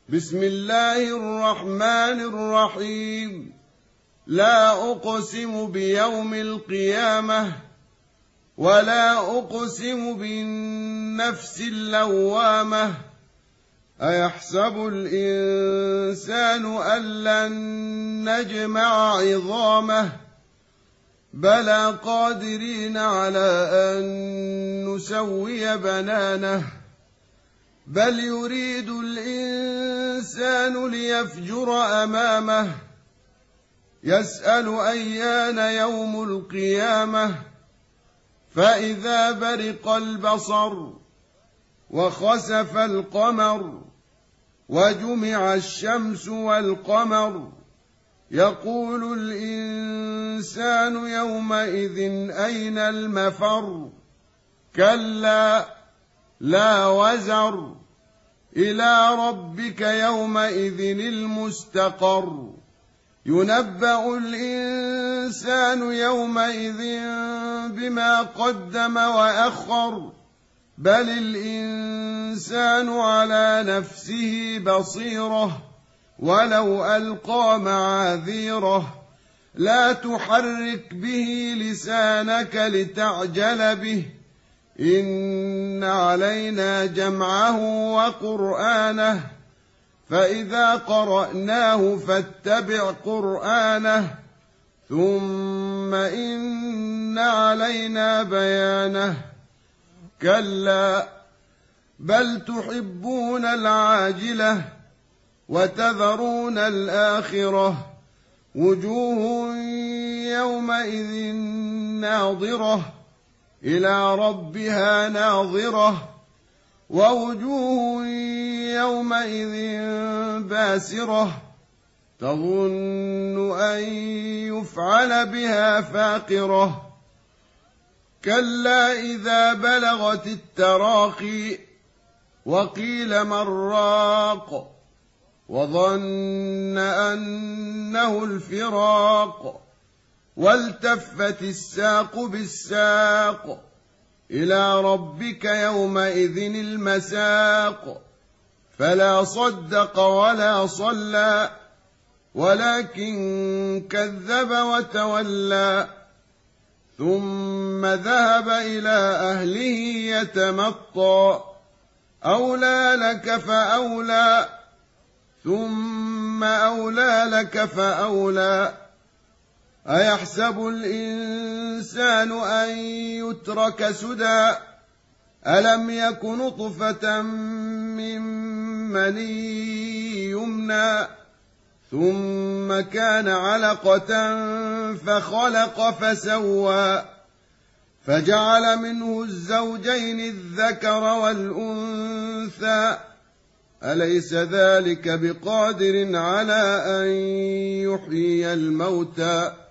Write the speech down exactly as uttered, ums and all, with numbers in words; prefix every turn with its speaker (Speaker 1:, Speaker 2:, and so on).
Speaker 1: بسم الله الرحمن الرحيم. لا أقسم بيوم القيامة ولا أقسم بالنفس اللوامة. أيحسب الإنسان أن لن نجمع عظامه بلى قادرين على أن نسوي بنانه بل يريد الإنسان ليفجر أمامه يسأل أيان يوم القيامة فإذا برق البصر وخسف القمر وجمع الشمس والقمر يقول الإنسان يومئذ أين المفر كلا لا وزر إلى ربك يومئذ المستقر ينبأ الإنسان يومئذ بما قدم وأخر بل الإنسان على نفسه بصيرة ولو ألقى معاذيره لا تحرك به لسانك لتعجل به إن علينا جمعه وقرآنه فإذا قرأناه فاتبع قرآنه ثم إن علينا بيانه كلا بل تحبون العاجلة وتذرون الآخرة وجوه يومئذ ناظرة إلى ربها ناظرة ووجوه يومئذ باسرة تظن أن يفعل بها فاقرة كلا إذا بلغت التراقي وقيل من راق وظن أنه الفراق والتفت الساق بالساق إلى ربك يومئذ المساق فلا صدق ولا صلى ولكن كذب وتولى ثم ذهب إلى أهله يتمطى أولى لك فأولى ثم أولى لك فأولى أيحسب الإنسان أن يترك سدى ألم يك نطفة من مني يمنى ثم كان علقة فخلق فسوى فجعل منه الزوجين الذكر والأنثى أليس ذلك بقادر على أن يحيي الموتى